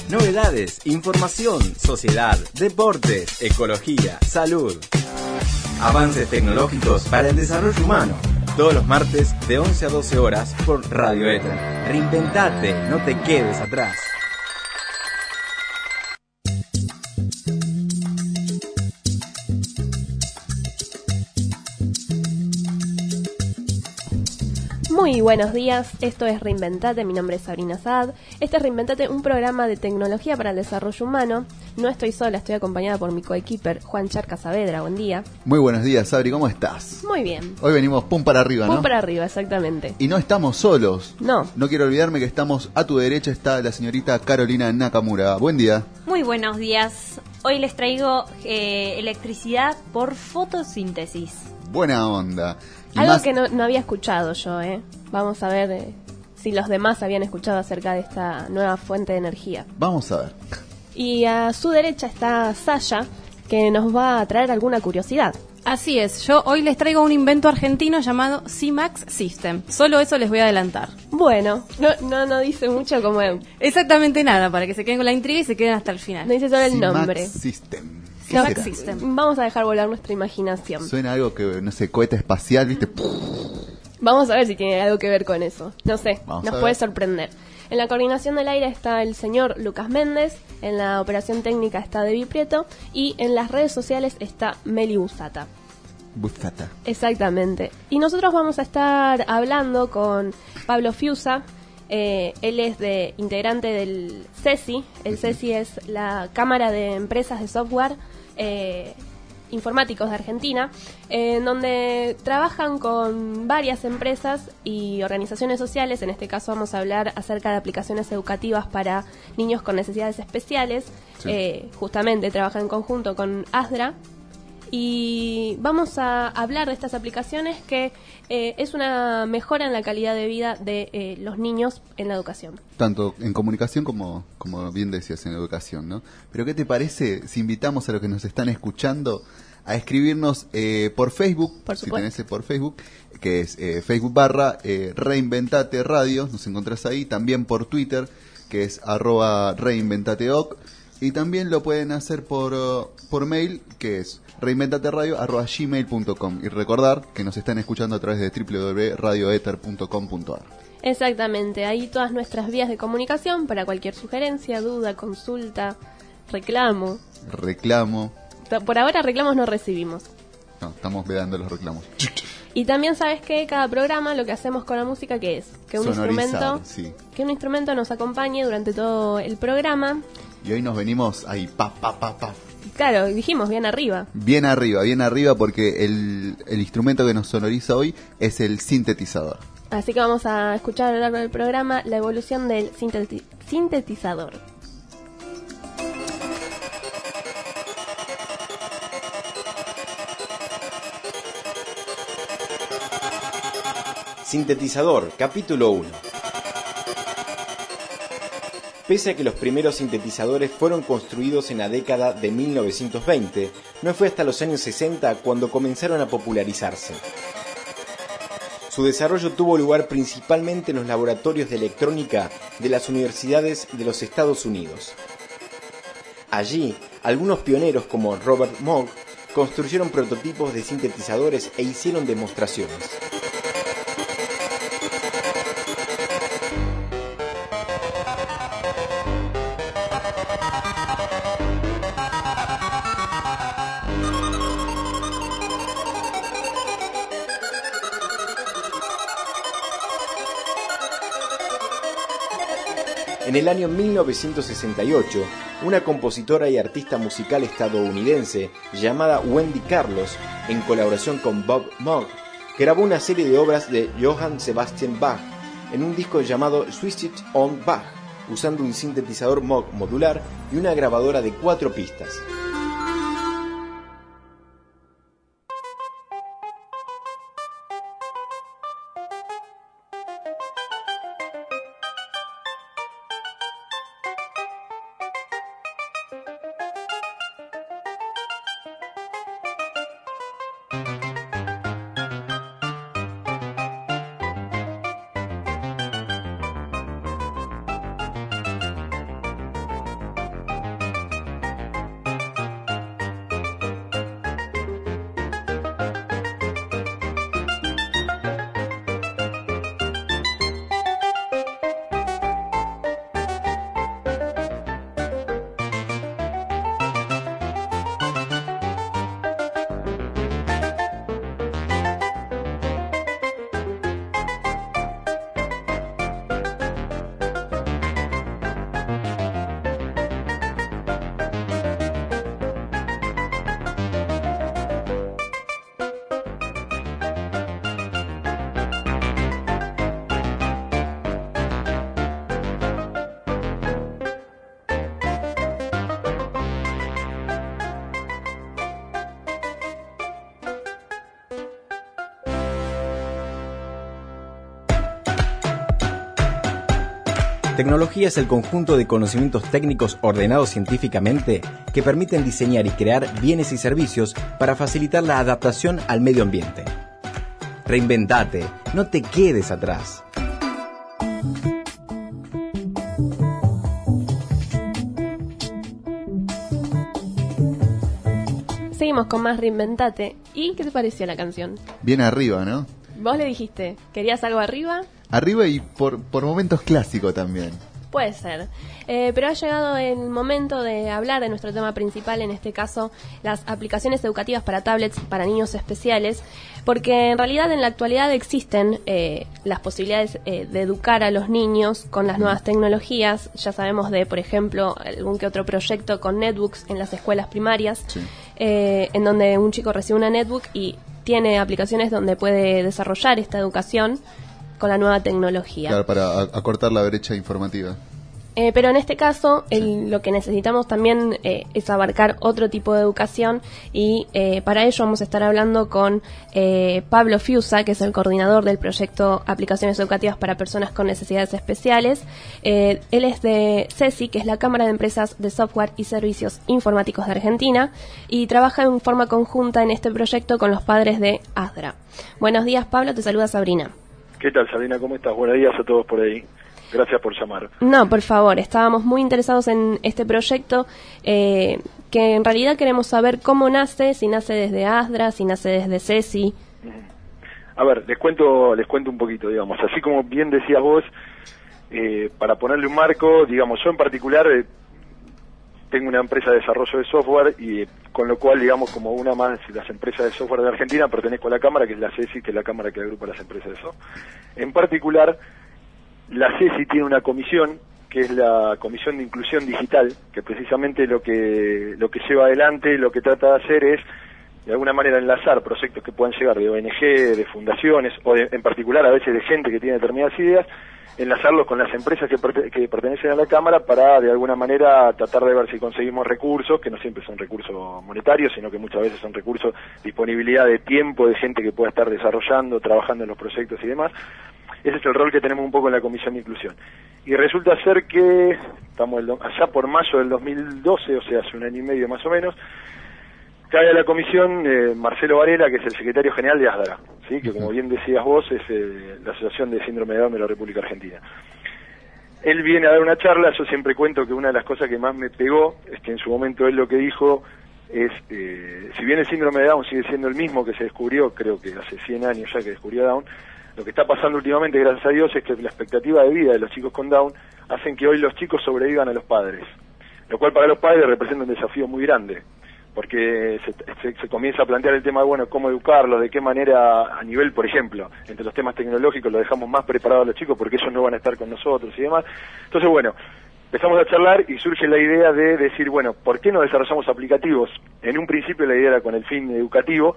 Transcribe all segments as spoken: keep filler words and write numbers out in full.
Novedades, información, sociedad, deportes, ecología, salud. Avances tecnológicos para el desarrollo humano. Todos los martes de once a doce horas por Radio Éter. Reinventate, no te quedes atrás. Muy buenos días, esto es Reinventate, mi nombre es Sabrina Saad. Este es Reinventate, un programa de tecnología para el desarrollo humano. No estoy sola, estoy acompañada por mi coequiper Juan Charca Saavedra, buen día. Muy buenos días, Sabri, ¿cómo estás? Muy bien. Hoy venimos pum para arriba, ¿no? Pum para arriba, exactamente. Y no estamos solos. No. No quiero olvidarme que estamos a tu derecha, está la señorita Carolina Nakamura. Buen día. Muy buenos días. Hoy les traigo eh, electricidad por fotosíntesis. Buena onda. Y Algo más... que no, no había escuchado yo, ¿eh? Vamos a ver eh, si los demás habían escuchado acerca de esta nueva fuente de energía. Vamos a ver. Y a su derecha está Saya, que nos va a traer alguna curiosidad. Así es, yo hoy les traigo un invento argentino llamado C-Max System. Solo eso les voy a adelantar. Bueno, no no, no dice mucho como... Exactamente nada, para que se queden con la intriga y se queden hasta el final. No dice solo el C-Max nombre. System. ¿Qué C-Max será? System. Vamos a dejar volar nuestra imaginación. Suena algo que, no sé, cohete espacial, ¿viste? Vamos a ver si tiene algo que ver con eso. No sé, Vamos nos a puede ver. sorprender. En la coordinación del aire está el señor Lucas Méndez, en la operación técnica está Debbie Prieto y en las redes sociales está Meli Busata. Buzata. Exactamente. Y nosotros vamos a estar hablando con Pablo Fiusa. Eh, él es de integrante del C E S I. El C E S I es la Cámara de Empresas de Software eh, Informáticos de Argentina, eh, en donde trabajan con varias empresas y organizaciones sociales. En este caso vamos a hablar acerca de aplicaciones educativas para niños con necesidades especiales. Sí. Eh, justamente trabajan en conjunto con ASDRA. Y vamos a hablar de estas aplicaciones que eh, es una mejora en la calidad de vida de eh, los niños en la educación. Tanto en comunicación como, como bien decías, en educación, ¿no? Pero ¿qué te parece si invitamos a los que nos están escuchando a escribirnos eh, por Facebook, Por si supuesto. tenés el por Facebook, que es eh, Facebook barra eh, Reinventate Radio, nos encontrás ahí, también por Twitter, que es arroba reinventateoc, y también lo pueden hacer por, uh, por mail, que es reinventateradio arroba gmail punto com, y recordar que nos están escuchando a través de w w w punto radio ether punto com punto a r. Exactamente, ahí todas nuestras vías de comunicación para cualquier sugerencia, duda, consulta, reclamo. Reclamo. T- Por ahora reclamos no recibimos. No, estamos vedando los reclamos. Y también sabes que cada programa lo que hacemos con la música, ¿qué es? Que un Sonorizar, instrumento, sí. que un instrumento nos acompañe durante todo el programa. Y hoy nos venimos ahí, pa, pa, pa, pa. Claro, dijimos bien arriba. Bien arriba, bien arriba, porque el, el instrumento que nos sonoriza hoy es el sintetizador. Así que vamos a escuchar a lo largo del programa la evolución del sinteti- sintetizador. Sintetizador, capítulo uno. Pese a que los primeros sintetizadores fueron construidos en la década de mil novecientos veinte, no fue hasta los años sesenta cuando comenzaron a popularizarse. Su desarrollo tuvo lugar principalmente en los laboratorios de electrónica de las universidades de los Estados Unidos. Allí, algunos pioneros como Robert Moog construyeron prototipos de sintetizadores e hicieron demostraciones. En el año mil novecientos sesenta y ocho, una compositora y artista musical estadounidense llamada Wendy Carlos, en colaboración con Bob Moog, grabó una serie de obras de Johann Sebastian Bach en un disco llamado Switch It On Bach, usando un sintetizador Moog modular y una grabadora de cuatro pistas. Tecnología es el conjunto de conocimientos técnicos ordenados científicamente que permiten diseñar y crear bienes y servicios para facilitar la adaptación al medio ambiente. Reinventate, no te quedes atrás. Seguimos con más Reinventate. ¿Y qué te pareció la canción? Bien arriba, ¿no? Vos le dijiste, ¿querías algo arriba? Arriba y por, por momentos clásico también. Puede ser. Eh, pero ha llegado el momento de hablar de nuestro tema principal, en este caso, las aplicaciones educativas para tablets para niños especiales, porque en realidad en la actualidad existen eh, las posibilidades eh, de educar a los niños con las nuevas tecnologías. Ya sabemos de, por ejemplo, algún que otro proyecto con netbooks en las escuelas primarias, sí. eh, en donde un chico recibe una netbook y tiene aplicaciones donde puede desarrollar esta educación con la nueva tecnología. Claro, para acortar la brecha informativa. Eh, pero en este caso, el, sí. lo que necesitamos también eh, es abarcar otro tipo de educación y eh, para ello vamos a estar hablando con eh, Pablo Fiusa, que es el coordinador del proyecto Aplicaciones Educativas para Personas con Necesidades Especiales. Eh, él es de CESI, que es la Cámara de Empresas de Software y Servicios Informáticos de Argentina, y trabaja en forma conjunta en este proyecto con los padres de ASDRA. Buenos días, Pablo, te saluda Sabrina. ¿Qué tal, Sabrina? ¿Cómo estás? Buenos días a todos por ahí. Gracias por llamar. No, por favor, estábamos muy interesados en este proyecto, eh, que en realidad queremos saber cómo nace, si nace desde ASDRA, si nace desde CESI. A ver, les cuento les cuento un poquito, digamos. Así como bien decías vos, eh, para ponerle un marco, digamos, yo en particular eh, tengo una empresa de desarrollo de software y eh, con lo cual, digamos, como una más de las empresas de software de Argentina, pertenezco a la Cámara, que es la CESI, que es la Cámara que agrupa las empresas de software. En particular, la CESI tiene una comisión, que es la Comisión de Inclusión Digital, que precisamente lo que lo que lleva adelante, lo que trata de hacer es, de alguna manera, enlazar proyectos que puedan llegar de O N G, de fundaciones, o de, en particular a veces de gente que tiene determinadas ideas, enlazarlos con las empresas que, perte- que pertenecen a la Cámara para, de alguna manera, tratar de ver si conseguimos recursos, que no siempre son recursos monetarios, sino que muchas veces son recursos, disponibilidad de tiempo de gente que pueda estar desarrollando, trabajando en los proyectos y demás. Ese es el rol que tenemos un poco en la Comisión de Inclusión. Y resulta ser que, estamos el, allá por mayo del dos mil doce, o sea, hace un año y medio más o menos, cae a la comisión eh, Marcelo Varela, que es el secretario general de ASDRA, ¿sí? Que como bien decías vos, es eh, la Asociación de Síndrome de Down de la República Argentina. Él viene a dar una charla, yo siempre cuento que una de las cosas que más me pegó es que en su momento él lo que dijo es, eh, si bien el síndrome de Down sigue siendo el mismo que se descubrió, creo que hace cien años ya que descubrió Down, lo que está pasando últimamente, gracias a Dios, es que la expectativa de vida de los chicos con Down hacen que hoy los chicos sobrevivan a los padres, lo cual para los padres representa un desafío muy grande, porque se, se, se comienza a plantear el tema de, bueno, cómo educarlos, de qué manera, a nivel, por ejemplo, entre los temas tecnológicos los dejamos más preparados a los chicos porque ellos no van a estar con nosotros y demás. Entonces, bueno, empezamos a charlar y surge la idea de decir, bueno, ¿por qué no desarrollamos aplicativos? En un principio la idea era con el fin educativo,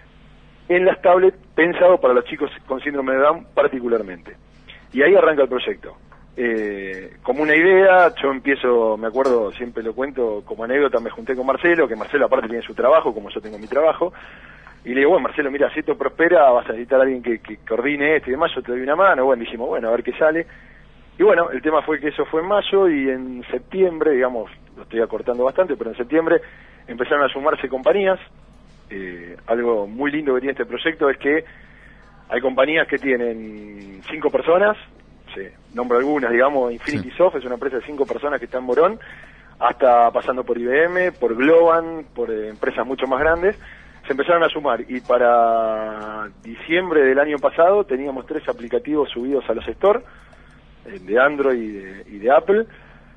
en las tablets, pensado para los chicos con síndrome de Down particularmente. Y ahí arranca el proyecto. Eh, como una idea, yo empiezo, me acuerdo, siempre lo cuento, como anécdota, me junté con Marcelo, que Marcelo aparte tiene su trabajo, como yo tengo mi trabajo, y le digo, bueno, Marcelo, mira, si esto prospera, vas a necesitar a alguien que, que coordine esto y demás, yo te doy una mano. Bueno, dijimos, bueno, a ver qué sale. Y bueno, el tema fue que eso fue en mayo, y en septiembre, digamos, lo estoy acortando bastante, pero en septiembre empezaron a sumarse compañías. Eh, algo muy lindo que tiene este proyecto es que hay compañías que tienen cinco personas, sí, nombro algunas, digamos, Infinity sí. Soft es una empresa de cinco personas que está en Morón, hasta pasando por I B M, por Globan, por eh, empresas mucho más grandes, se empezaron a sumar, y para diciembre del año pasado teníamos tres aplicativos subidos a los Store, eh, de Android y de, y de Apple.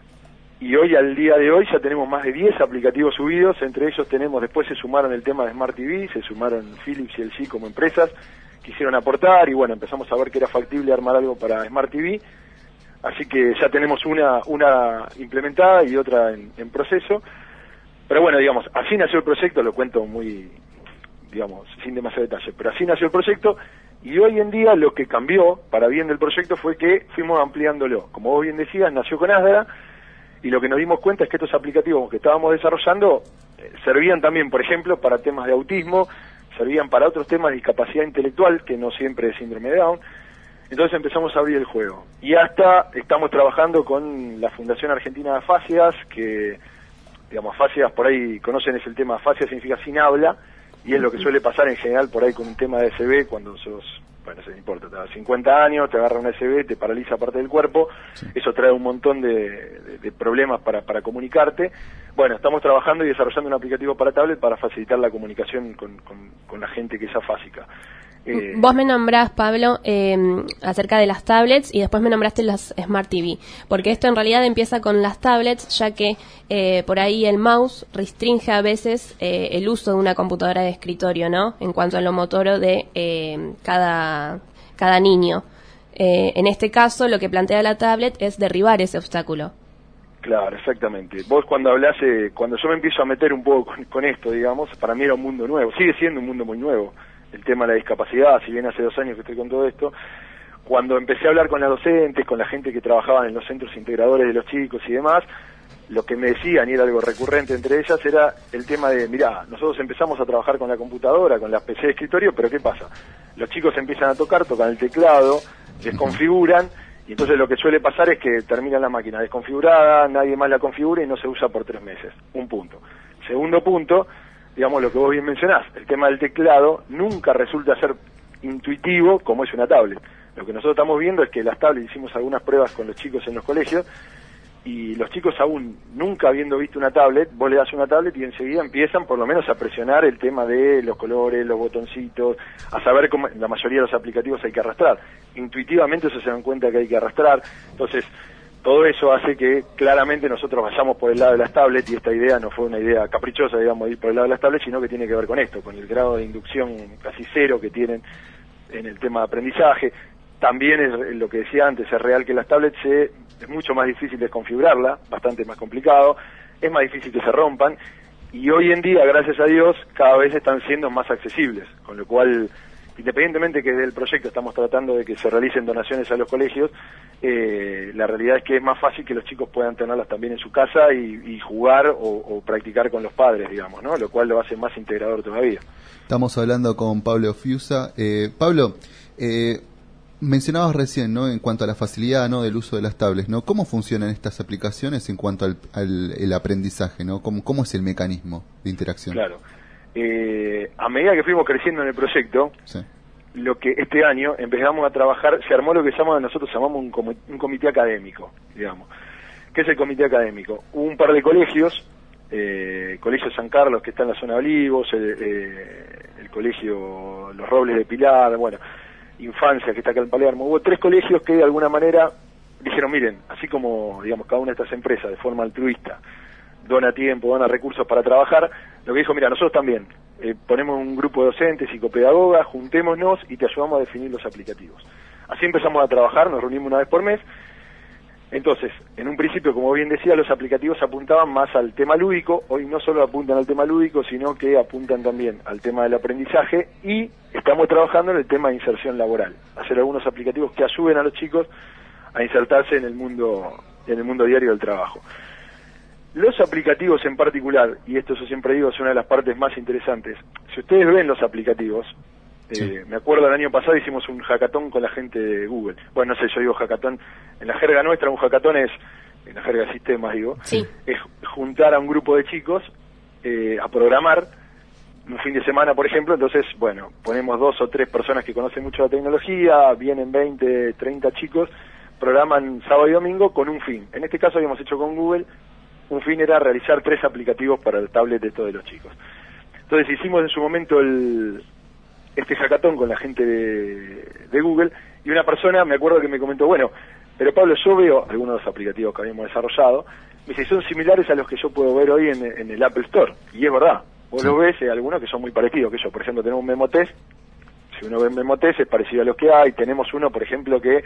Y hoy, al día de hoy, ya tenemos más de diez aplicativos subidos, entre ellos tenemos, después se sumaron el tema de Smart T V, se sumaron Philips y L G como empresas, quisieron aportar, y bueno, empezamos a ver que era factible armar algo para Smart T V, así que ya tenemos una una implementada y otra en, en proceso, pero bueno, digamos, así nació el proyecto, lo cuento muy, digamos, sin demasiado detalle, pero así nació el proyecto, y hoy en día lo que cambió para bien del proyecto fue que fuimos ampliándolo, como vos bien decías, nació con ASDRA, y lo que nos dimos cuenta es que estos aplicativos que estábamos desarrollando eh, servían también, por ejemplo, para temas de autismo, servían para otros temas de discapacidad intelectual, que no siempre es síndrome de Down, Entonces empezamos a abrir el juego. Y hasta estamos trabajando con la Fundación Argentina de Afasias, que, digamos, afasias, por ahí conocen, es el tema, afasia significa sin habla, y es lo que suele pasar en general por ahí con un tema de A S V cuando sos, bueno, no importa, te da cincuenta años, te agarra un A S V, te paraliza parte del cuerpo, sí. Eso trae un montón de, de, de problemas para, para comunicarte. Bueno, estamos trabajando y desarrollando un aplicativo para tablet para facilitar la comunicación con, con, con la gente que es afásica. Eh, Vos me nombrás, Pablo, eh, acerca de las tablets y después me nombraste las Smart T V, porque esto en realidad empieza con las tablets, ya que eh, por ahí el mouse restringe a veces eh, el uso de una computadora de escritorio, ¿no? En cuanto a lo motor de eh, cada, cada niño. Eh, en este caso, lo que plantea la tablet es derribar ese obstáculo. Claro, exactamente. Vos cuando hablás, eh, cuando yo me empiezo a meter un poco con, con esto, digamos, para mí era un mundo nuevo, sigue siendo un mundo muy nuevo. El tema de la discapacidad, si bien hace dos años que estoy con todo esto, cuando empecé a hablar con las docentes, con la gente que trabajaba en los centros integradores de los chicos y demás, lo que me decían, y era algo recurrente entre ellas, era el tema de, mirá, nosotros empezamos a trabajar con la computadora, con las P C de escritorio, pero ¿qué pasa? Los chicos empiezan a tocar, tocan el teclado, desconfiguran, y entonces lo que suele pasar es que termina la máquina desconfigurada, nadie más la configura y no se usa por tres meses. Un punto. Segundo punto, digamos lo que vos bien mencionás, el tema del teclado nunca resulta ser intuitivo como es una tablet. Lo que nosotros estamos viendo es que las tablets, hicimos algunas pruebas con los chicos en los colegios, y los chicos aún nunca habiendo visto una tablet, vos le das una tablet y enseguida empiezan por lo menos a presionar el tema de los colores, los botoncitos, a saber cómo la mayoría de los aplicativos hay que arrastrar. Intuitivamente eso se dan cuenta que hay que arrastrar, entonces todo eso hace que claramente nosotros vayamos por el lado de las tablets, y esta idea no fue una idea caprichosa, digamos, de ir por el lado de las tablets, sino que tiene que ver con esto, con el grado de inducción casi cero que tienen en el tema de aprendizaje. También es lo que decía antes, es real que las tablets se, es mucho más difícil desconfigurarla, bastante más complicado, es más difícil que se rompan, y hoy en día, gracias a Dios, cada vez están siendo más accesibles, con lo cual, independientemente que del proyecto estamos tratando de que se realicen donaciones a los colegios, eh, la realidad es que es más fácil que los chicos puedan tenerlas también en su casa y, y jugar o, o practicar con los padres, digamos, ¿no? Lo cual lo hace más integrador todavía. Estamos hablando con Pablo Fiusa. Eh, Pablo, eh, mencionabas recién, ¿no?, en cuanto a la facilidad, ¿no?, del uso de las tablets, ¿no? ¿Cómo funcionan estas aplicaciones en cuanto al, al el aprendizaje, ¿no? ¿Cómo, cómo es el mecanismo de interacción? Claro. Eh, a medida que fuimos creciendo en el proyecto, sí. Lo que este año empezamos a trabajar, se armó lo que llamamos, nosotros llamamos un, comi un comité académico, digamos. ¿Qué es el comité académico? Un par de colegios, eh, Colegio San Carlos, que está en la zona de Olivos, el, eh, el Colegio Los Robles de Pilar, bueno, Infancia, que está acá en Palermo. Hubo tres colegios que de alguna manera dijeron, miren, así como, digamos, cada una de estas empresas de forma altruista dona tiempo, dona recursos para trabajar, lo que dijo, mira, nosotros también eh, ponemos un grupo de docentes, psicopedagogas, juntémonos y te ayudamos a definir los aplicativos. Así empezamos a trabajar, nos reunimos una vez por mes. Entonces, en un principio, como bien decía, los aplicativos apuntaban más al tema lúdico. Hoy no solo apuntan al tema lúdico, sino que apuntan también al tema del aprendizaje, y estamos trabajando en el tema de inserción laboral, hacer algunos aplicativos que ayuden a los chicos a insertarse en el mundo, en el mundo diario del trabajo. Los aplicativos en particular, y esto yo siempre digo, es una de las partes más interesantes. Si ustedes ven los aplicativos, sí. eh, me acuerdo el año pasado hicimos un hackathon con la gente de Google. Bueno, no sé, yo digo hackathon, en la jerga nuestra un hackathon es, en la jerga de sistemas digo, sí. es juntar a un grupo de chicos eh, a programar un fin de semana, por ejemplo. Entonces, bueno, ponemos dos o tres personas que conocen mucho la tecnología, vienen veinte, treinta chicos, programan sábado y domingo con un fin. En este caso habíamos hecho con Google. Un fin era realizar tres aplicativos para el tablet de estos de los chicos. Entonces hicimos en su momento el, este hackathon con la gente de, de Google, y una persona, me acuerdo que me comentó, bueno, pero Pablo, yo veo algunos de los aplicativos que habíamos desarrollado, me dice, son similares a los que yo puedo ver hoy en, en el Apple Store, y es verdad, vos sí. Lo ves, hay algunos que son muy parecidos que yo. Por ejemplo, tenemos un Memotest, si uno ve un Memotest es parecido a los que hay. Tenemos uno, por ejemplo, que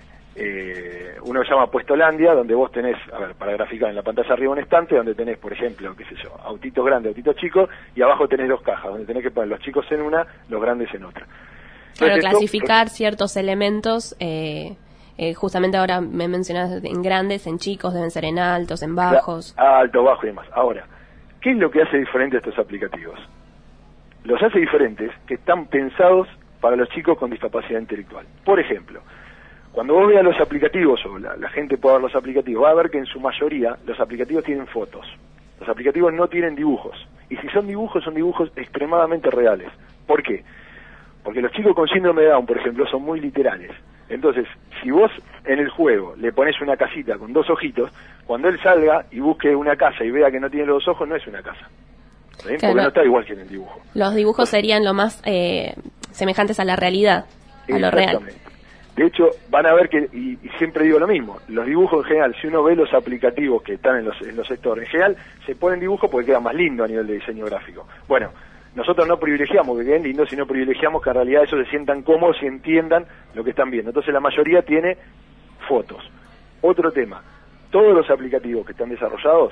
Eh, uno se llama Puestolandia, donde vos tenés, a ver, para graficar en la pantalla arriba un estante donde tenés, por ejemplo, qué sé yo, autitos grandes, autitos chicos, y abajo tenés dos cajas, donde tenés que poner los chicos en una, los grandes en otra. Claro, entonces, clasificar esto, ciertos elementos, eh, eh, justamente ahora me mencionas en grandes, en chicos, deben ser en altos, en bajos. Alto, bajo y demás. Ahora, ¿qué es lo que hace diferente a estos aplicativos? Los hace diferentes que están pensados para los chicos con discapacidad intelectual. Por ejemplo, Cuando vos veas los aplicativos, o la, la gente pueda ver los aplicativos, va a ver que en su mayoría los aplicativos tienen fotos. Los aplicativos no tienen dibujos. Y si son dibujos, son dibujos extremadamente reales. ¿Por qué? Porque los chicos con síndrome de Down, por ejemplo, son muy literales. Entonces, si vos en el juego le pones una casita con dos ojitos, cuando él salga y busque una casa y vea que no tiene los dos ojos, no es una casa. ¿Sí? Claro. Porque no está igual que en el dibujo. Los dibujos serían lo más eh, semejantes a la realidad, a lo real. Exactamente. De hecho, van a ver que, y, y siempre digo lo mismo, los dibujos en general, si uno ve los aplicativos que están en los, en los sectores, en general se ponen dibujos porque queda más lindo a nivel de diseño gráfico. Bueno, nosotros no privilegiamos que queden lindos, sino privilegiamos que en realidad ellos se sientan cómodos y entiendan lo que están viendo. Entonces la mayoría tiene fotos. Otro tema, todos los aplicativos que están desarrollados,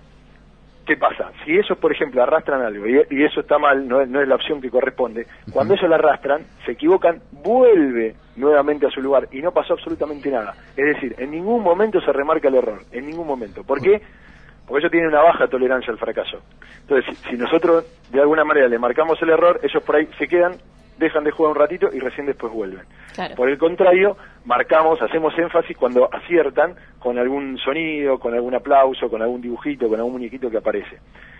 ¿qué pasa? Si ellos, por ejemplo, arrastran algo y, y eso está mal, no es, no es la opción que corresponde, cuando ellos la arrastran, se equivocan, vuelve nuevamente a su lugar y no pasó absolutamente nada. Es decir, en ningún momento se remarca el error, en ningún momento. ¿Por qué? Porque ellos tienen una baja tolerancia al fracaso. Entonces, si, si nosotros de alguna manera le marcamos el error, ellos por ahí se quedan, dejan de jugar un ratito y recién después vuelven. Claro. Por el contrario, marcamos, hacemos énfasis cuando aciertan con algún sonido, con algún aplauso, con algún dibujito, con algún muñequito que aparece.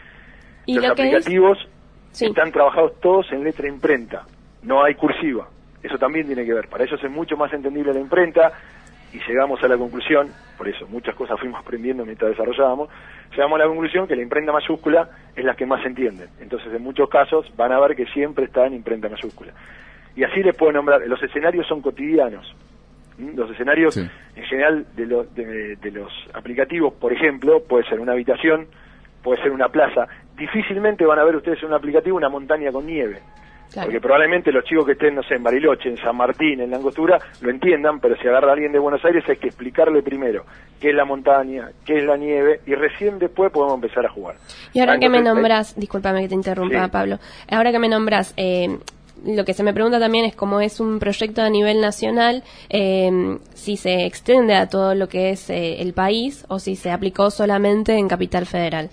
¿Y Los lo que aplicativos es? Sí. están trabajados todos en letra imprenta, no hay cursiva. Eso también tiene que ver. Para ellos es mucho más entendible la imprenta y llegamos a la conclusión, por eso muchas cosas fuimos aprendiendo mientras desarrollábamos, llegamos a la conclusión que la imprenta mayúscula es la que más se entienden. Entonces, en muchos casos van a ver que siempre está en imprenta mayúscula. Y así les puedo nombrar, los escenarios son cotidianos. ¿Mm? Los escenarios, Sí. en general, de, lo, de, de los aplicativos, por ejemplo, puede ser una habitación, puede ser una plaza. Difícilmente van a ver ustedes en un aplicativo una montaña con nieve. Claro. Porque probablemente los chicos que estén, no sé, en Bariloche, en San Martín, en La Angostura, lo entiendan, pero si agarra a alguien de Buenos Aires hay que explicarle primero qué es la montaña, qué es la nieve, y recién después podemos empezar a jugar. Y ahora Ah, que me entonces, nombras, discúlpame que te interrumpa, Sí. Pablo, ahora que me nombras, eh, lo que se me pregunta también es cómo es un proyecto a nivel nacional, eh, si se extiende a todo lo que es eh, el país o si se aplicó solamente en Capital Federal.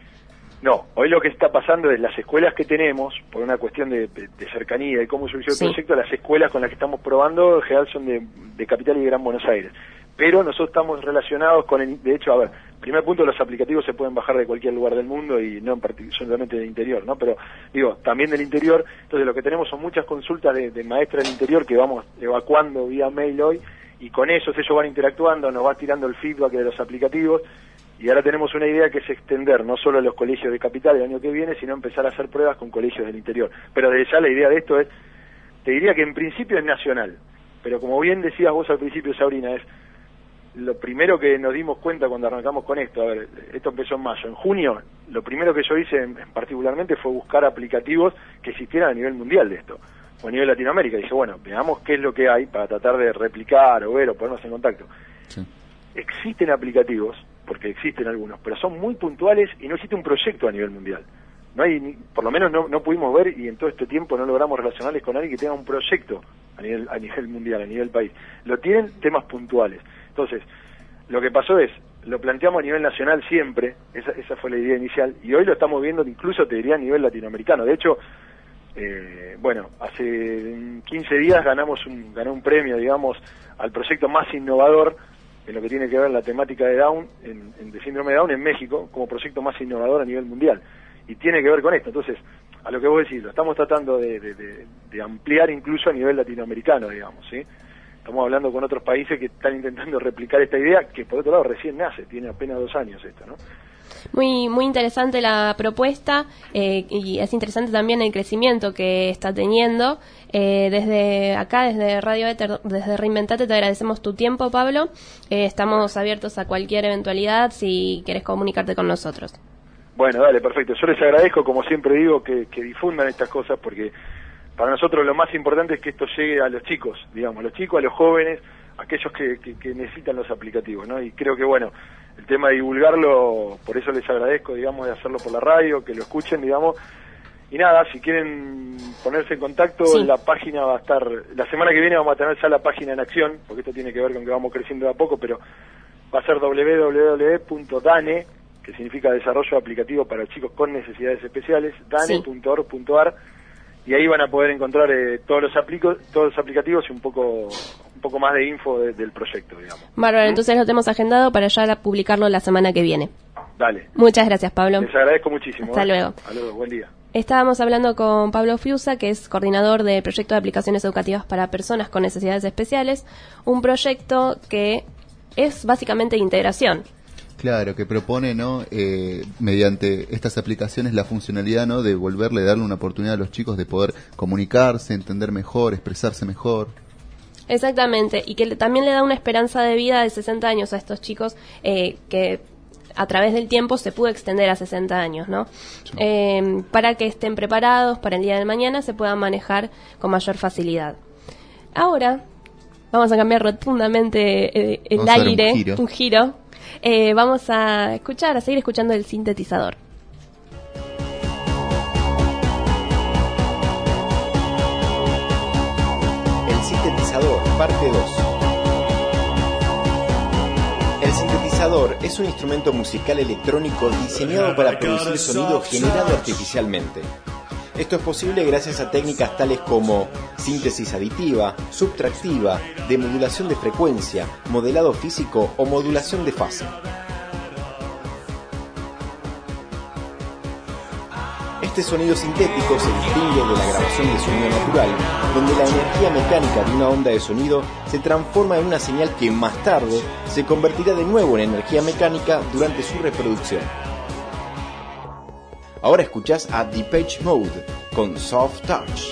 No, hoy lo que está pasando es las escuelas que tenemos, por una cuestión de, de, de cercanía y cómo surgió el Sí. proyecto, las escuelas con las que estamos probando en general son de, de Capital y de Gran Buenos Aires. Pero nosotros estamos relacionados con el, de hecho, a ver, primer punto, los aplicativos se pueden bajar de cualquier lugar del mundo y no en partic- solamente del interior, ¿no? Pero, digo, también del interior, entonces lo que tenemos son muchas consultas de, de maestras del interior que vamos evacuando vía mail hoy, y con esos ellos van interactuando, nos va tirando el feedback de los aplicativos, y ahora tenemos una idea que es extender no solo a los colegios de Capital el año que viene, sino empezar a hacer pruebas con colegios del interior. Pero desde ya la idea de esto es, te diría que en principio es nacional, pero como bien decías vos al principio, Sabrina, es lo primero que nos dimos cuenta cuando arrancamos con esto. A ver, esto empezó en mayo. En junio, lo primero que yo hice en, en particularmente fue buscar aplicativos que existieran a nivel mundial de esto, o a nivel Latinoamérica. Y dije, bueno, veamos qué es lo que hay para tratar de replicar o ver o ponernos en contacto. Sí. Existen aplicativos, porque existen algunos, pero son muy puntuales y no existe un proyecto a nivel mundial. No hay, ni, por lo menos no, no pudimos ver, y en todo este tiempo no logramos relacionarles con alguien que tenga un proyecto a nivel, a nivel mundial, a nivel país. Lo tienen temas puntuales. Entonces, lo que pasó es, lo planteamos a nivel nacional siempre, esa, esa fue la idea inicial, y hoy lo estamos viendo incluso, te diría, a nivel latinoamericano. De hecho, eh, bueno, hace quince días ganamos un, gané un premio, digamos, al proyecto más innovador en lo que tiene que ver la temática de Down, en, en, de síndrome de Down en México, como proyecto más innovador a nivel mundial. Y tiene que ver con esto. Entonces, a lo que vos decís, lo estamos tratando de, de, de, de ampliar incluso a nivel latinoamericano, digamos, ¿sí? Estamos hablando con otros países que están intentando replicar esta idea, que por otro lado recién nace, tiene apenas dos años esto, ¿no? Muy muy interesante la propuesta, eh, y es interesante también el crecimiento que está teniendo. Eh, desde acá, desde Radio Éter, desde Reinventate, te agradecemos tu tiempo, Pablo. Eh, estamos abiertos a cualquier eventualidad si querés comunicarte con nosotros. Bueno, dale, perfecto. Yo les agradezco, como siempre digo, que, que difundan estas cosas, porque para nosotros lo más importante es que esto llegue a los chicos, digamos, a los chicos, a los jóvenes, a aquellos que, que, que necesitan los aplicativos, ¿no? Y creo que, bueno, el tema de divulgarlo, por eso les agradezco, digamos, de hacerlo por la radio, que lo escuchen, digamos. Y nada, si quieren ponerse en contacto, Sí. la página va a estar, la semana que viene vamos a tener ya la página en acción, porque esto tiene que ver con que vamos creciendo de a poco, pero va a ser doble u doble u doble u punto dane, que significa Desarrollo Aplicativo para Chicos con Necesidades Especiales, dane punto org punto ar, y ahí van a poder encontrar eh, todos los aplicos, todos los aplicativos y un poco, un poco poco más de info de, del proyecto, digamos. Bárbaro, ¿Mm? entonces lo tenemos agendado para ya publicarlo la semana que viene. Dale. Muchas gracias, Pablo. Les agradezco muchísimo. Hasta ¿eh? luego. Hasta luego, buen día. Estábamos hablando con Pablo Fiusa, que es coordinador del proyecto de aplicaciones educativas para personas con necesidades especiales, un proyecto que es básicamente de integración. Claro, que propone, ¿no? Eh, mediante estas aplicaciones la funcionalidad, ¿no? De volverle, darle una oportunidad a los chicos de poder comunicarse, entender mejor, expresarse mejor. Exactamente, y que le, también le da una esperanza de vida de sesenta años a estos chicos eh, que a través del tiempo se pudo extender a sesenta años, ¿no? Sí. Eh, para que estén preparados para el día de mañana, se puedan manejar con mayor facilidad. Ahora vamos a cambiar rotundamente eh, el vamos aire, un giro. Un giro. Eh, vamos a escuchar, a seguir escuchando el sintetizador. El sintetizador, parte dos. El sintetizador es un instrumento musical electrónico diseñado para producir sonido generado artificialmente. Esto es posible gracias a técnicas tales como síntesis aditiva, subtractiva, demodulación de frecuencia, modelado físico o modulación de fase. Este sonido sintético se distingue de la grabación de sonido natural, donde la energía mecánica de una onda de sonido se transforma en una señal que más tarde se convertirá de nuevo en energía mecánica durante su reproduccción. Ahora escuchás a Depeche Mode con Soft Touch.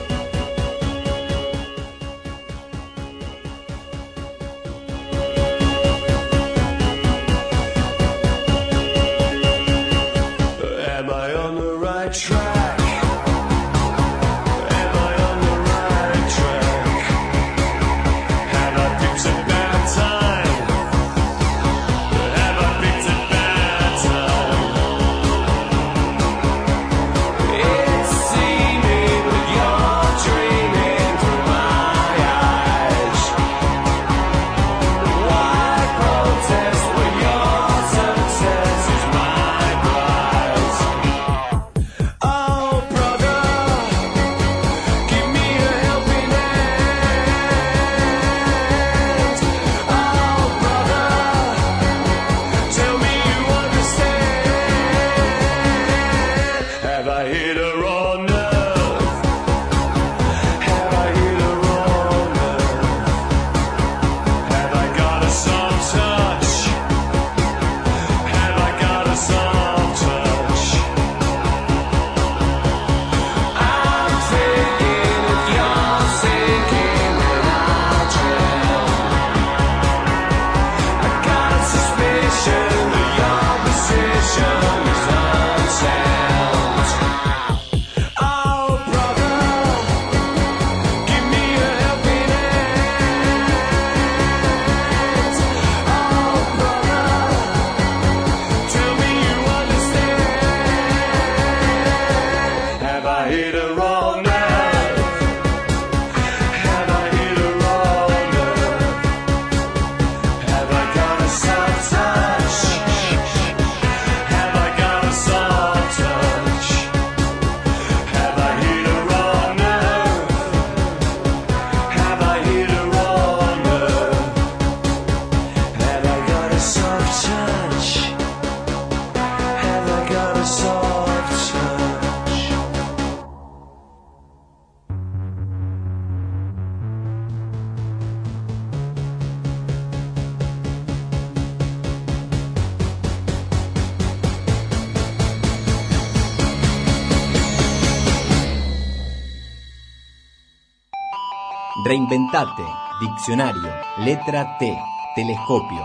Reinventate, diccionario, letra T, telescopio.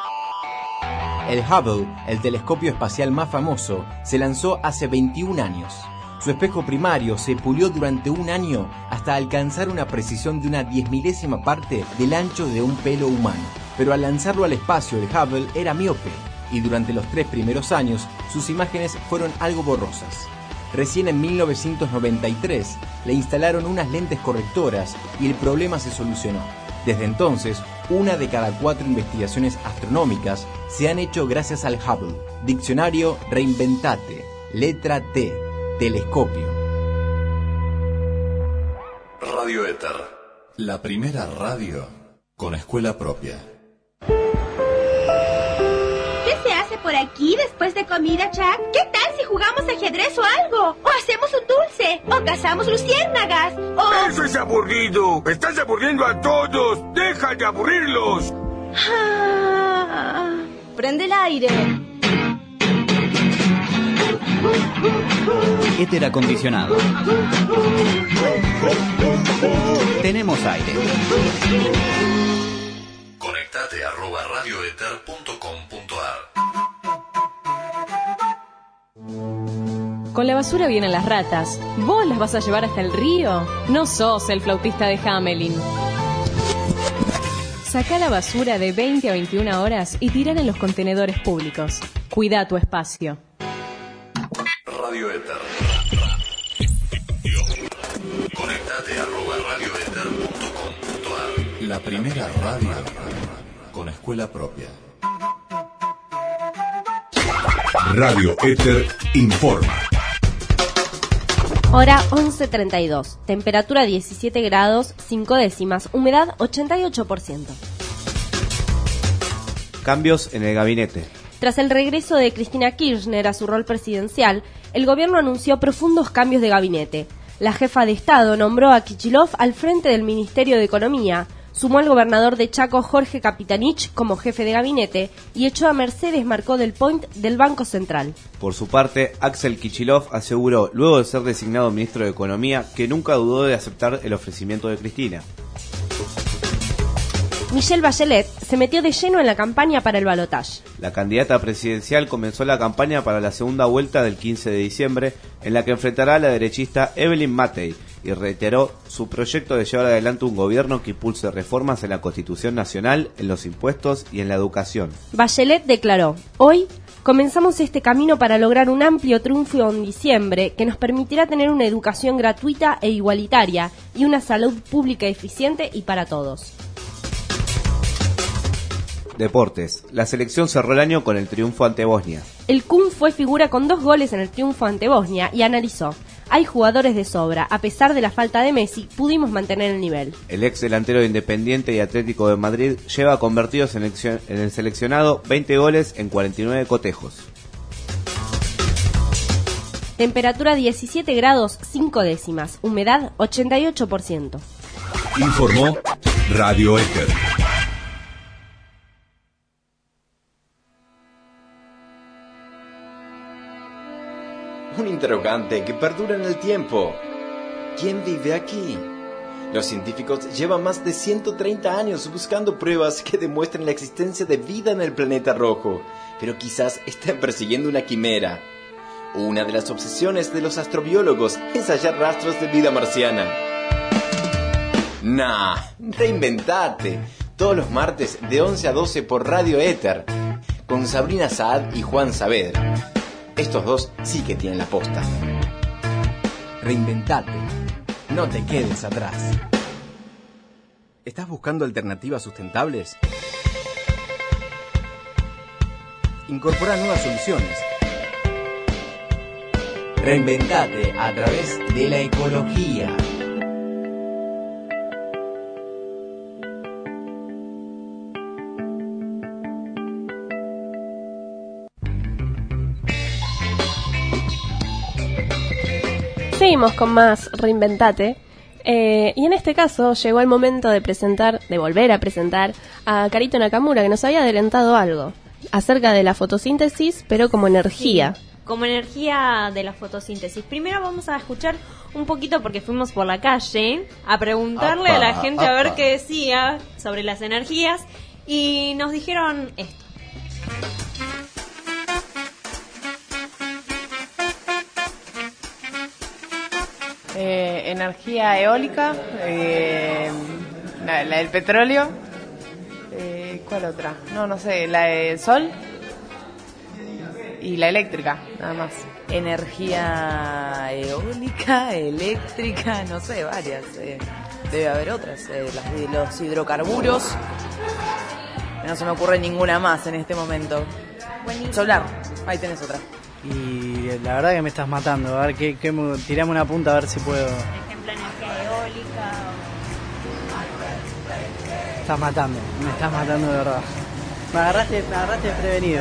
El Hubble, el telescopio espacial más famoso, se lanzó hace veintiún años. Su espejo primario se pulió durante un año hasta alcanzar una precisión de una diez milésima parte del ancho de un pelo humano. Pero al lanzarlo al espacio, el Hubble era miope, y durante los tres primeros años sus imágenes fueron algo borrosas. Recién en mil novecientos noventa y tres le instalaron unas lentes correctoras y el problema se solucionó. Desde entonces, una de cada cuatro investigaciones astronómicas se han hecho gracias al Hubble. Diccionario Reinventate, letra T, telescopio. Radio Éter, la primera radio con escuela propia. ¿Qué se hace por aquí después de comida, Chuck? ¿Qué tal si jugamos ajedrez o algo? ¿O hacemos un dulce? ¿O cazamos luciérnagas? ¿O...? ¡Eso es aburrido! ¡Estás aburriendo a todos! ¡Deja de aburrirlos! Ah. ¡Prende el aire! Éter acondicionado. Tenemos aire. Conectate arroba radioether punto com punto ar. Con la basura vienen las ratas. ¿Vos las vas a llevar hasta el río? No sos el flautista de Hamelin. Sacá la basura de veinte a veintiuna horas y tirala en los contenedores públicos. Cuida tu espacio. Radio Éter. Conectate arroba radioether punto com punto ar. La primera radio con escuela propia. Radio Éter informa. Hora once treinta y dos. Temperatura diecisiete grados, cinco décimas. Humedad ochenta y ocho por ciento. Cambios en el gabinete. Tras el regreso de Cristina Kirchner a su rol presidencial, el gobierno anunció profundos cambios de gabinete. La jefa de Estado nombró a Kichilov al frente del Ministerio de Economía, sumó al gobernador de Chaco, Jorge Capitanich, como jefe de gabinete y echó a Mercedes Marcó del Point del Banco Central. Por su parte, Axel Kicillof aseguró, luego de ser designado ministro de Economía, que nunca dudó de aceptar el ofrecimiento de Cristina. Michelle Bachelet se metió de lleno en la campaña para el balotaje. La candidata presidencial comenzó la campaña para la segunda vuelta del quince de diciembre, en la que enfrentará a la derechista Evelyn Matei, y reiteró su proyecto de llevar adelante un gobierno que impulse reformas en la Constitución Nacional, en los impuestos y en la educación. Bachelet declaró: hoy comenzamos este camino para lograr un amplio triunfo en diciembre que nos permitirá tener una educación gratuita e igualitaria y una salud pública eficiente y para todos. Deportes. La selección cerró el año con el triunfo ante Bosnia. El Kun fue figura con dos goles en el triunfo ante Bosnia y analizó: hay jugadores de sobra, a pesar de la falta de Messi, pudimos mantener el nivel. El ex delantero de Independiente y Atlético de Madrid lleva convertidos en el seleccionado veinte goles en cuarenta y nueve cotejos. Temperatura diecisiete grados, cinco décimas. Humedad ochenta y ocho por ciento. Informó Radio Éter. Un interrogante que perdura en el tiempo. ¿Quién vive aquí? Los científicos llevan más de ciento treinta años buscando pruebas que demuestren la existencia de vida en el planeta rojo, pero quizás estén persiguiendo una quimera. Una de las obsesiones de los astrobiólogos es hallar rastros de vida marciana. Nah, reinventate. Todos los martes de once a doce por Radio Éter, con Sabrina Saad y Juan Saavedra. Estos dos sí que tienen la posta. Reinventate. No te quedes atrás. ¿Estás buscando alternativas sustentables? Incorpora nuevas soluciones. Reinventate a través de la ecología. Seguimos con más Reinventate. Eh, y en este caso llegó el momento de presentar, de volver a presentar a Carito Nakamura, que nos había adelantado algo acerca de la fotosíntesis, pero como energía. Sí, como energía de la fotosíntesis. Primero vamos a escuchar un poquito, porque fuimos por la calle a preguntarle apa, a la gente apa. a ver qué decía sobre las energías, y nos dijeron esto. Eh, energía eólica, eh, la, la del petróleo, eh, ¿cuál otra? No, no sé, la del sol y la eléctrica, nada más. Energía eólica, eléctrica, no sé, varias. Eh, debe haber otras, eh, las de los hidrocarburos. No se me ocurre ninguna más en este momento. Buenísimo. Solar, ahí tenés otra. Y la verdad que me estás matando. A ver, que, que, tirame una punta a ver si puedo. Por ejemplo, energía eólica. estás matando, me estás matando de verdad. Me agarraste, me agarraste desprevenido.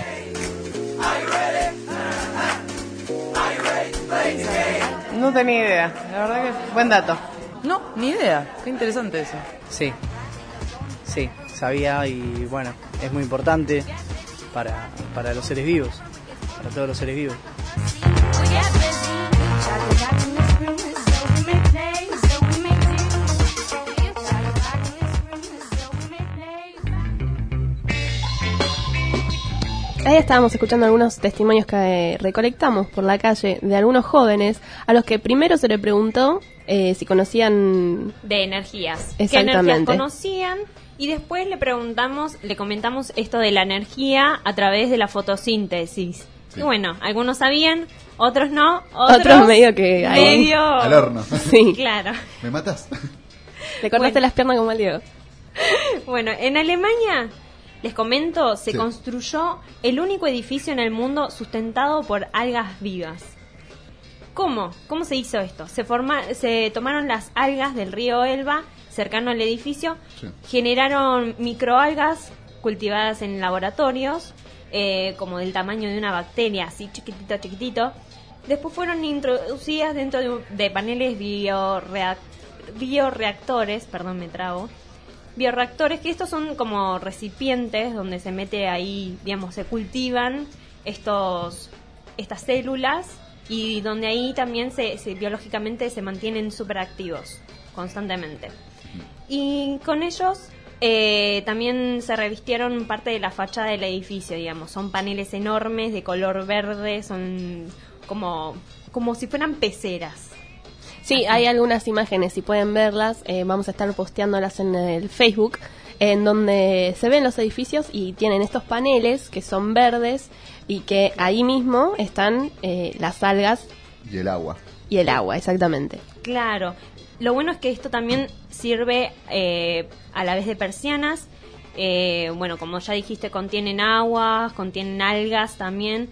No tenía idea, la verdad que buen dato. No, ni idea. Qué interesante eso. Sí, sí, sabía y bueno, es muy importante para, para los seres vivos, para todos los seres vivos. Ahí estábamos escuchando algunos testimonios que recolectamos por la calle de algunos jóvenes a los que primero se le preguntó eh, si conocían de energías. ¿Qué Exactamente. energías conocían? Y después le preguntamos, le comentamos esto de la energía a través de la fotosíntesis. Sí. Y bueno, algunos sabían, otros no, otros, otros medio que medio al horno. Sí. Claro. ¿Me matas? Le cortaste bueno. las piernas como al Diego. Bueno, en Alemania, les comento, se sí. construyó el único edificio en el mundo sustentado por algas vivas. ¿Cómo? ¿Cómo se hizo esto? Se forma, se tomaron las algas del río Elba, cercano al edificio, sí. generaron microalgas cultivadas en laboratorios, eh, como del tamaño de una bacteria, así chiquitito, chiquitito. Después fueron introducidas dentro de, de paneles bioreac- bioreactores, perdón, me trago, bioreactores, que estos son como recipientes donde se mete ahí, digamos, se cultivan estos estas células y donde ahí también se, se biológicamente se mantienen superactivos constantemente. Y con ellos eh, también se revistieron parte de la fachada del edificio, digamos. Son paneles enormes de color verde, son como, como si fueran peceras. Sí, hay algunas imágenes, si pueden verlas, eh, vamos a estar posteándolas en el Facebook, en donde se ven los edificios y tienen estos paneles que son verdes y que ahí mismo están eh, las algas. Y el agua. Y el agua, exactamente. Claro. Lo bueno es que esto también sirve eh, a la vez de persianas. Eh, bueno, como ya dijiste, contienen aguas, contienen algas también.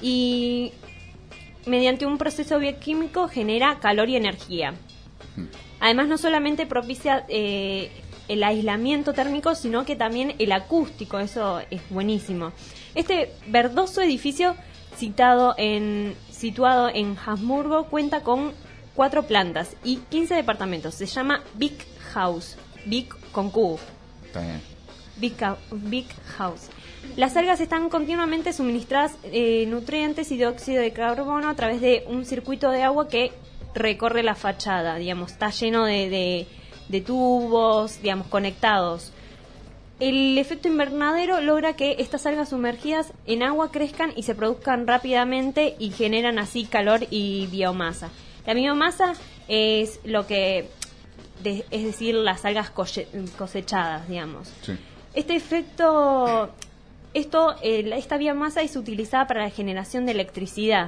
Y mediante un proceso bioquímico genera calor y energía. Además, no solamente propicia eh, el aislamiento térmico, sino que también el acústico. Eso es buenísimo. Este verdoso edificio citado en, situado en Hamburgo cuenta con cuatro plantas y quince departamentos. Se llama Big House. Big con Q. Está bien. Big, Big House. Las algas están continuamente suministradas eh, nutrientes y dióxido de carbono a través de un circuito de agua que recorre la fachada, digamos, está lleno de, de, de tubos, digamos, conectados. El efecto invernadero logra que estas algas sumergidas en agua crezcan y se produzcan rápidamente y generan así calor y biomasa. La biomasa es lo que, de, es decir, las algas cosechadas, digamos. Sí. Este efecto... Esto, eh, esta biomasa es utilizada para la generación de electricidad.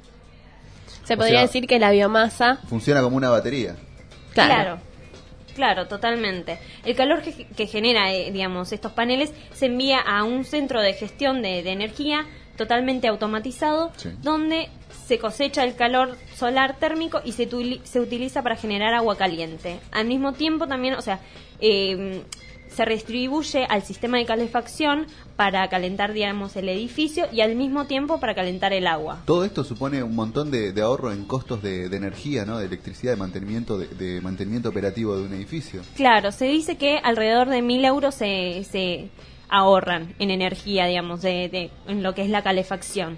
Se podría o sea, decir que la biomasa funciona como una batería. Claro, claro, claro totalmente. El calor que, que genera, eh, digamos, estos paneles se envía a un centro de gestión de, de energía totalmente automatizado, sí. donde se cosecha el calor solar térmico y se, tu, se utiliza para generar agua caliente. Al mismo tiempo también, o sea, eh, se redistribuye al sistema de calefacción para calentar, digamos, el edificio y al mismo tiempo para calentar el agua. Todo esto supone un montón de, de ahorro en costos de, de energía, ¿no? De electricidad, de mantenimiento de, de mantenimiento operativo de un edificio. Claro, se dice que alrededor de mil euros se, se ahorran en energía, digamos, de, de, en lo que es la calefacción.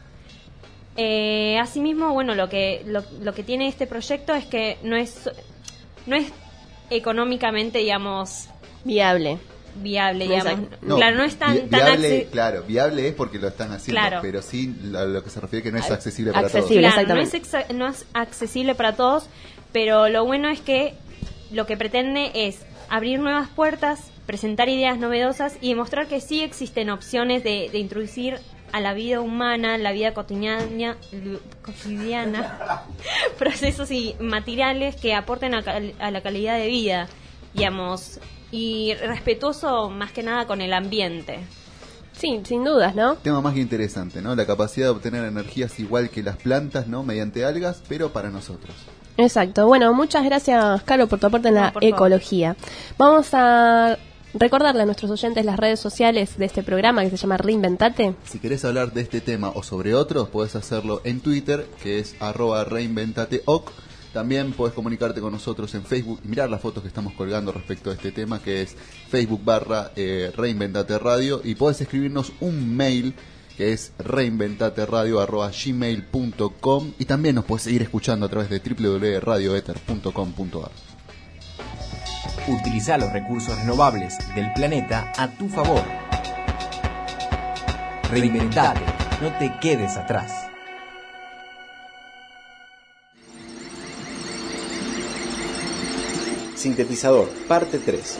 Eh, asimismo, bueno, lo que lo, lo que tiene este proyecto es que no es no es económicamente, digamos, viable. Viable, digamos. No, claro, no es tan, vi- tan viable, acce- claro, viable es porque lo están haciendo, Claro. pero sí a lo que se refiere que no es accesible para accesible, todos. Claro, no es, exa- no es accesible para todos, pero lo bueno es que lo que pretende es abrir nuevas puertas, presentar ideas novedosas y demostrar que sí existen opciones de, de introducir a la vida humana, la vida cotidiana, cotidiana procesos y materiales que aporten a, cal- a la calidad de vida, digamos, y respetuoso más que nada con el ambiente. Sí, sin dudas, ¿no? Tema más que interesante, ¿no? La capacidad de obtener energías igual que las plantas, ¿no? Mediante algas, pero para nosotros. Exacto. Bueno, muchas gracias, Caro, por tu aporte en No, la por favor. ecología. Vamos a recordarle a nuestros oyentes las redes sociales de este programa que se llama Reinventate. Si querés hablar de este tema o sobre otros, podés hacerlo en Twitter, que es arroba reinventateoc. También podés comunicarte con nosotros en Facebook y mirar las fotos que estamos colgando respecto a este tema, que es Facebook barra eh, Reinventate Radio. Y podés escribirnos un mail, que es reinventateradio arroba gmail punto com. Y también nos podés seguir escuchando a través de w w w punto radio ether punto com punto a r. Utiliza los recursos renovables del planeta a tu favor. Reinventate, no te quedes atrás. Sintetizador, parte tres.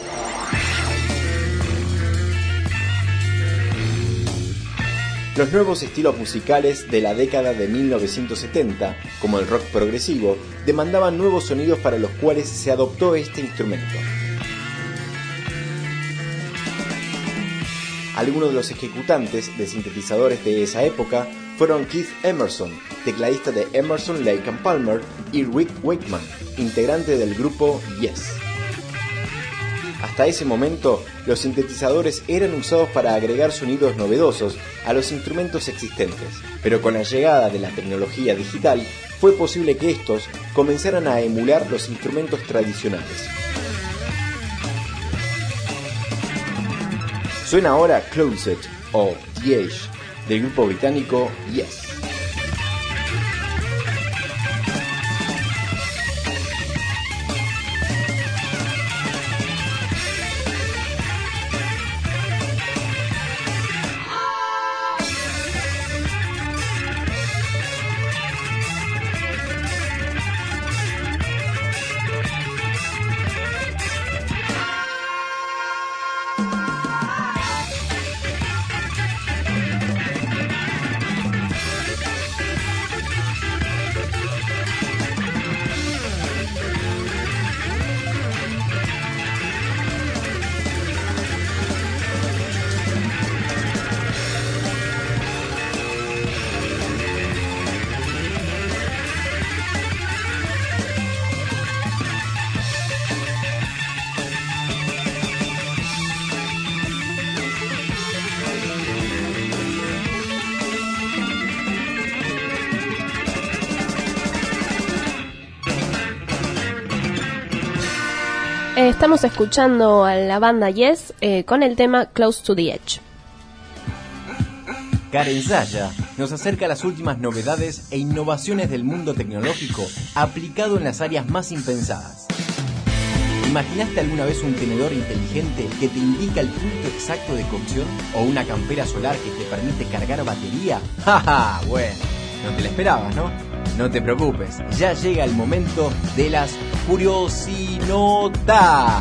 Los nuevos estilos musicales de la década de mil novecientos setenta, como el rock progresivo, demandaban nuevos sonidos para los cuales se adoptó este instrumento. Algunos de los ejecutantes de sintetizadores de esa época fueron Keith Emerson, tecladista de Emerson, Lake and Palmer, y Rick Wakeman, integrante del grupo Yes. Hasta ese momento, los sintetizadores eran usados para agregar sonidos novedosos a los instrumentos existentes, pero con la llegada de la tecnología digital fue posible que estos comenzaran a emular los instrumentos tradicionales. Suena ahora Closet o The Age del grupo británico Yes. Eh, estamos escuchando a la banda Yes eh, con el tema Close to the Edge. Karen Zaya nos acerca a las últimas novedades e innovaciones del mundo tecnológico aplicado en las áreas más impensadas. ¿Imaginaste alguna vez un tenedor inteligente que te indica el punto exacto de cocción? ¿O una campera solar que te permite cargar batería? ¡Ja, bueno! No te la esperabas, ¿no? No te preocupes, ya llega el momento de las curiosinotas.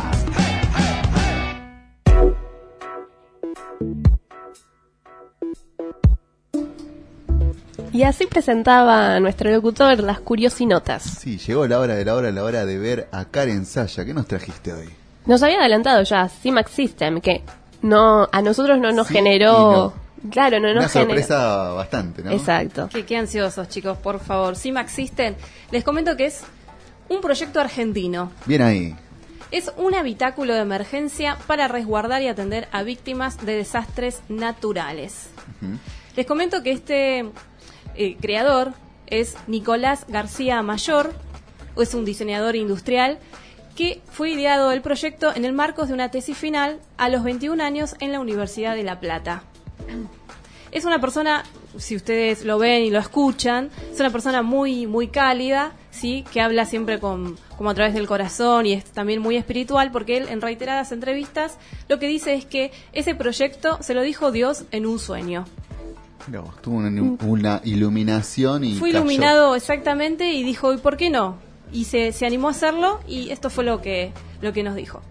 Y así presentaba nuestro locutor las curiosinotas. Sí, llegó la hora de la hora, la hora de ver a Karen Zaya. ¿Qué nos trajiste hoy? Nos había adelantado ya C-Max System, que no a nosotros no nos Sí generó... y no. Claro, no nos Una generó... sorpresa bastante, ¿no? Exacto. Qué, qué ansiosos, chicos, por favor. C-Max System, les comento que es un proyecto argentino. Bien ahí. Es un habitáculo de emergencia para resguardar y atender a víctimas de desastres naturales. Uh-huh. Les comento que este eh, creador es Nicolás García Mayor, es un diseñador industrial que fue ideado el proyecto en el marco de una tesis final a los veintiún años en la Universidad de La Plata. Es una persona, si ustedes lo ven y lo escuchan, es una persona muy muy cálida, sí, que habla siempre con, como a través del corazón y es también muy espiritual, porque él en reiteradas entrevistas lo que dice es que ese proyecto se lo dijo Dios en un sueño. No, tuvo una, una iluminación y Fue cayó. iluminado exactamente y dijo, ¿y por qué no? Y se, se animó a hacerlo y esto fue lo que, lo que nos dijo.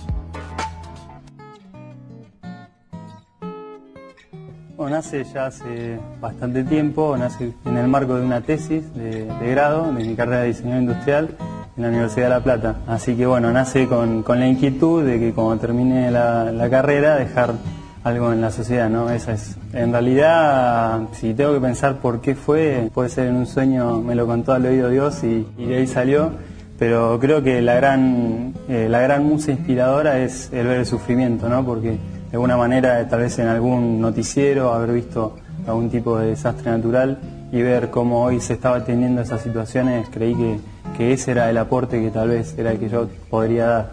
Bueno, nace ya hace bastante tiempo, nace en el marco de una tesis de, de grado de mi carrera de diseño industrial en la Universidad de La Plata. Así que bueno, nace con, con la inquietud de que cuando termine la, la carrera dejar algo en la sociedad, ¿no? Esa es. En realidad, si tengo que pensar por qué fue, puede ser en un sueño, me lo contó al oído Dios y, y de ahí salió. pero creo que la gran, eh, la gran musa inspiradora es el ver el sufrimiento, ¿no? Porque de alguna manera, tal vez en algún noticiero, haber visto algún tipo de desastre natural y ver cómo hoy se estaba atendiendo esas situaciones, creí que, que ese era el aporte que tal vez era el que yo podría dar.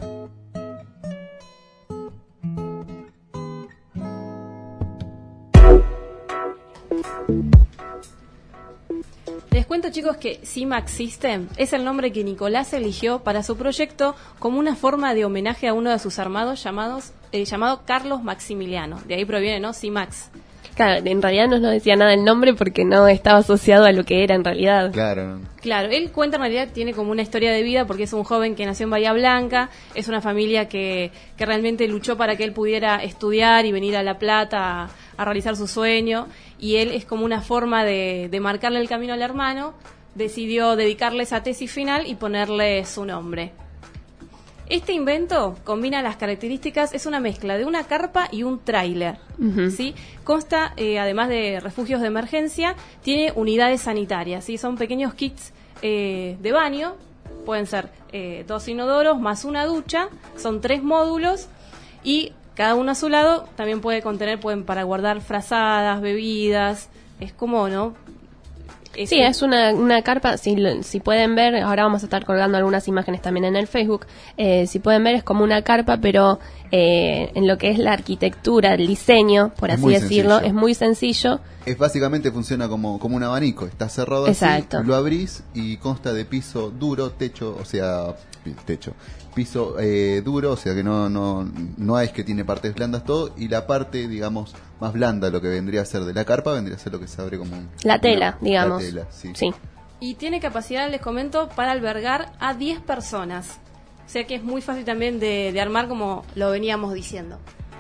Les cuento, chicos, que CIMAX System es el nombre que Nicolás eligió para su proyecto como una forma de homenaje a uno de sus armados llamados, eh, llamado Carlos Maximiliano. De ahí proviene, ¿no? CIMAX. Claro, en realidad no nos decía nada el nombre porque no estaba asociado a lo que era en realidad. Claro. Claro, él cuenta en realidad, tiene como una historia de vida porque es un joven que nació en Bahía Blanca, es una familia que, que realmente luchó para que él pudiera estudiar y venir a La Plata a, a realizar su sueño, y él es como una forma de, de marcarle el camino al hermano, decidió dedicarle esa tesis final y ponerle su nombre. Este invento combina las características, es una mezcla de una carpa y un tráiler, uh-huh. ¿sí? Consta, eh, además de refugios de emergencia, tiene unidades sanitarias, ¿sí? Son pequeños kits eh, de baño, pueden ser eh, dos inodoros más una ducha, son tres módulos y cada uno a su lado también puede contener, pueden para guardar frazadas, bebidas, es como, ¿no? Es sí, un... es una, una carpa, si, si pueden ver, ahora vamos a estar colgando algunas imágenes también en el Facebook, eh, si pueden ver es como una carpa, pero eh, en lo que es la arquitectura, el diseño, por es así decirlo, sencillo. Es muy sencillo. Es básicamente funciona como, como un abanico, está cerrado Exacto. así, lo abrís y consta de piso duro, techo, o sea, techo, piso eh, duro, o sea que no, no, no es que tiene partes blandas todo, y la parte, digamos, más blanda, lo que vendría a ser de la carpa, vendría a ser lo que se abre como un, la tela, una, digamos. La tela, sí. sí. Y tiene capacidad, les comento, para albergar a diez personas. O sea que es muy fácil también de, de armar, como lo veníamos diciendo.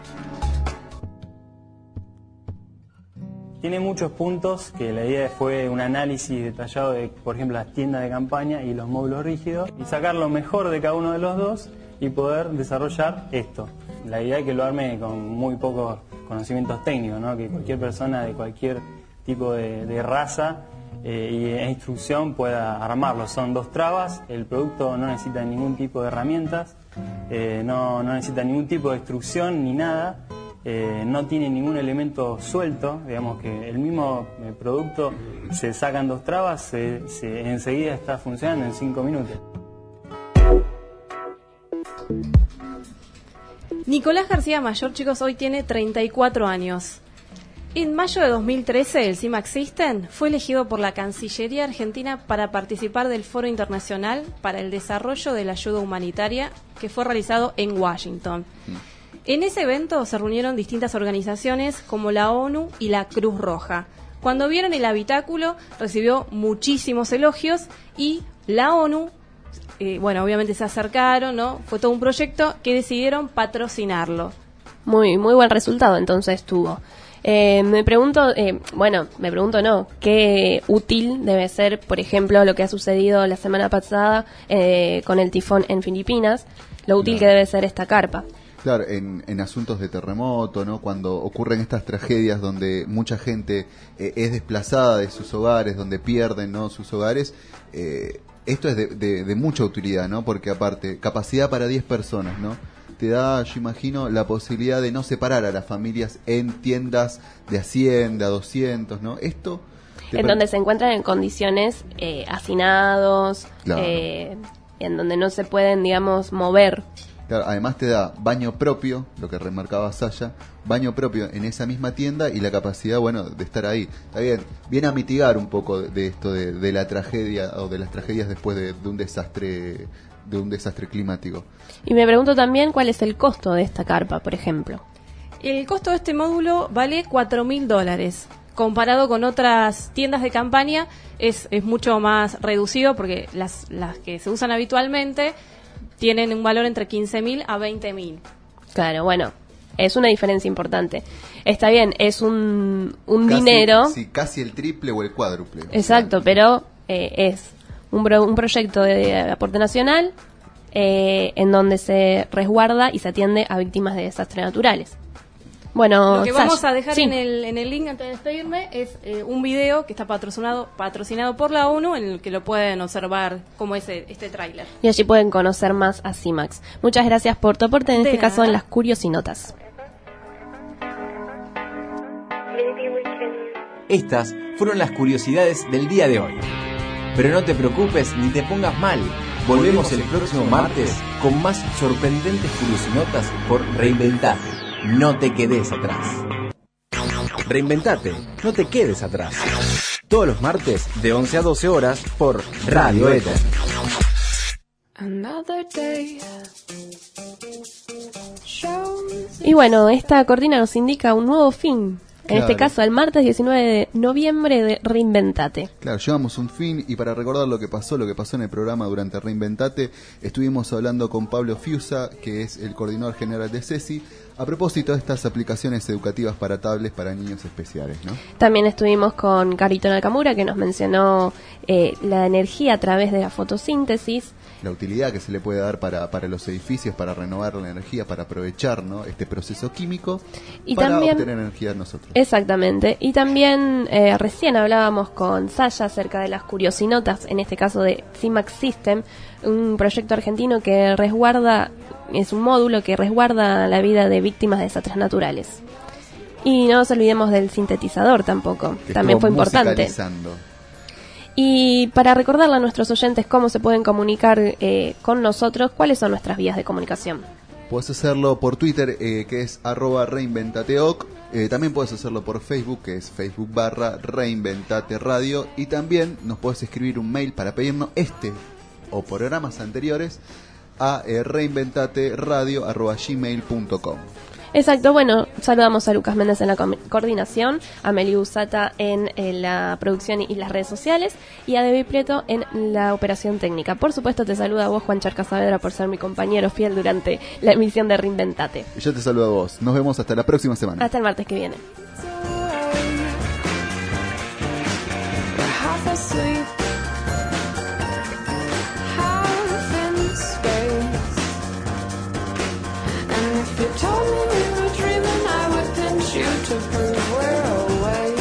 Tiene muchos puntos que la idea fue un análisis detallado de, por ejemplo, las tiendas de campaña y los módulos rígidos, y sacar lo mejor de cada uno de los dos y poder desarrollar esto. La idea es que lo arme con muy pocos conocimientos técnicos, ¿no? Que cualquier persona de cualquier tipo de, de raza eh, y e instrucción pueda armarlo. Son dos trabas, el producto no necesita ningún tipo de herramientas, eh, no, no necesita ningún tipo de instrucción ni nada. Eh, no tiene ningún elemento suelto, digamos que el mismo eh, producto se sacan dos trabas, se, se, enseguida está funcionando en cinco minutos. Nicolás García Mayor, chicos, hoy tiene treinta y cuatro años. En mayo de dos mil trece, el CIMAX System fue elegido por la Cancillería Argentina para participar del Foro Internacional para el Desarrollo de la Ayuda Humanitaria, que fue realizado en Washington. Mm. En ese evento se reunieron distintas organizaciones como la ONU y la Cruz Roja. Cuando vieron el habitáculo recibió muchísimos elogios y la ONU, eh, bueno, obviamente se acercaron, ¿no? Fue todo un proyecto que decidieron patrocinarlo. Muy, muy buen resultado entonces tuvo. Eh, me pregunto, eh, bueno, me pregunto no, qué útil debe ser, por ejemplo, lo que ha sucedido la semana pasada eh, con el tifón en Filipinas, lo útil claro. que debe ser esta carpa. Claro, en, en asuntos de terremoto, ¿no? Cuando ocurren estas tragedias donde mucha gente eh, es desplazada de sus hogares, donde pierden, ¿no? sus hogares, eh, esto es de, de, de mucha utilidad, ¿no? Porque aparte, capacidad para diez personas, ¿no? Te da, yo imagino, la posibilidad de no separar a las familias en tiendas de a cien, de a doscientos, ¿no? Esto... En per... donde se encuentran en condiciones eh, hacinados, claro. eh, en donde no se pueden, digamos, mover. Claro, además te da baño propio, lo que remarcaba Saya, baño propio en esa misma tienda y la capacidad, bueno, de estar ahí. Está bien, viene a mitigar un poco de esto de, de la tragedia o de las tragedias después de, de un desastre de un desastre climático. Y me pregunto también cuál es el costo de esta carpa, por ejemplo. El costo de este módulo vale cuatro mil dólares. Comparado con otras tiendas de campaña es, es mucho más reducido porque las, las que se usan habitualmente tienen un valor entre quince mil a veinte mil. Claro, bueno, es una diferencia importante. Está bien, es un, un casi, dinero... Sí, casi el triple o el cuádruple. Exacto, o sea, pero eh, es un, pro, un proyecto de aporte nacional eh, en donde se resguarda y se atiende a víctimas de desastres naturales. Bueno, lo que Sash, vamos a dejar sí. en, el, en el link antes de despedirme es eh, un video que está patrocinado patrocinado por la ONU, en el que lo pueden observar como es este tráiler. Y allí pueden conocer más a CIMAX. Muchas gracias por tu aporte, en De este nada. caso en las Curiosinotas. Estas fueron las curiosidades del día de hoy. Pero no te preocupes ni te pongas mal. Volvemos el próximo martes con más sorprendentes curiosinotas por Reinventate. No te quedes atrás. Reinventate, no te quedes atrás. Todos los martes de once a doce horas por Radio Éter. Y bueno, esta cortina nos indica un nuevo fin. En Claro. este caso, el martes diecinueve de noviembre de Reinventate. Claro, llevamos un fin y para recordar lo que pasó, lo que pasó en el programa durante Reinventate, estuvimos hablando con Pablo Fiusa, que es el coordinador general de CESI, a propósito de estas aplicaciones educativas para tablets para niños especiales, ¿no? También estuvimos con Carito Nakamura, que nos mencionó eh, la energía a través de la fotosíntesis. La utilidad que se le puede dar para, para los edificios, para renovar la energía, para aprovechar, ¿no?, este proceso químico Y para también- obtener energía nosotros. Exactamente. Y también eh, recién hablábamos con Saya acerca de las curiosinotas, en este caso de CIMAX System, un proyecto argentino que resguarda, es un módulo que resguarda la vida de víctimas de desastres naturales. Y no nos olvidemos del sintetizador tampoco, Que también estuvo fue importante. musicalizando. Y para recordarle a nuestros oyentes cómo se pueden comunicar eh, con nosotros, ¿cuáles son nuestras vías de comunicación? Puedes hacerlo por Twitter, eh, que es arroba reinventateoc. Eh, también puedes hacerlo por Facebook, que es Facebook barra Reinventate Radio. Y también nos puedes escribir un mail para pedirnos este o programas anteriores a eh, reinventateradio arroba gmail punto com. Exacto, bueno, saludamos a Lucas Méndez en la co- coordinación, a Meli Usata en, en la producción y las redes sociales, y a Debbie Prieto en la operación técnica. Por supuesto, te saluda a vos, Juan Charca Saavedra, por ser mi compañero fiel durante la emisión de Reinventate. Y yo te saludo a vos. Nos vemos hasta la próxima semana. Hasta el martes que viene. Half asleep, half in space. And if you told me we were dreaming, I would pinch you to prove we're awake.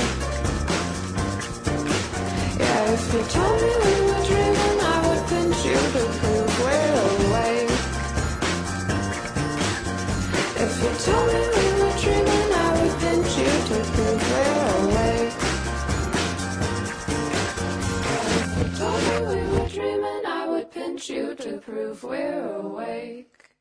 Yeah, if you told me we were dreaming, I would pinch you to prove we're awake. If you told me we were dreaming, I would pinch you to prove we're awake. Told me we were dreaming, I would pinch you to prove we're awake.